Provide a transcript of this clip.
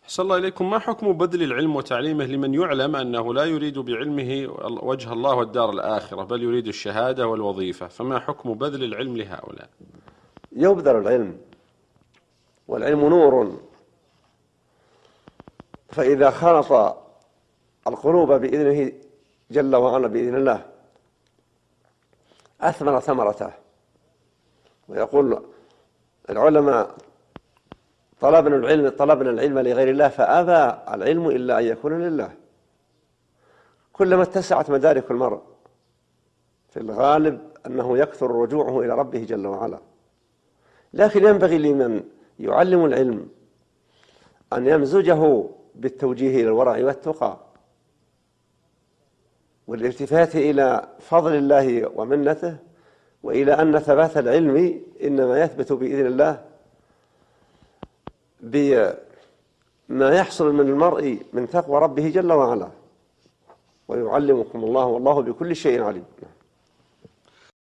أحسن الله إليكم. ما حكم بذل العلم وتعليمه لمن يعلم أنه لا يريد بعلمه وجه الله والدار الآخرة، بل يريد الشهادة والوظيفة، فما حكم بذل العلم لهؤلاء؟ يبذل العلم، والعلم نور، فإذا خالط القلوب بإذنه جل وعلا بإذن الله أثمر ثمرته. ويقول العلماء: طلبنا العلم لغير الله فأبى العلم إلا أن يكون لله. كلما اتسعت مدارك المرء في الغالب أنه يكثر رجوعه إلى ربه جل وعلا، لكن ينبغي لمن يعلم العلم أن يمزجه بالتوجيه إلى الورع والتقى والالتفات إلى فضل الله ومنته، وإلى أن ثبات العلم إنما يثبت بإذن الله بما يحصل من المرء من تقوى ربه جل وعلا. ويعلمكم الله والله بكل شيء عليم.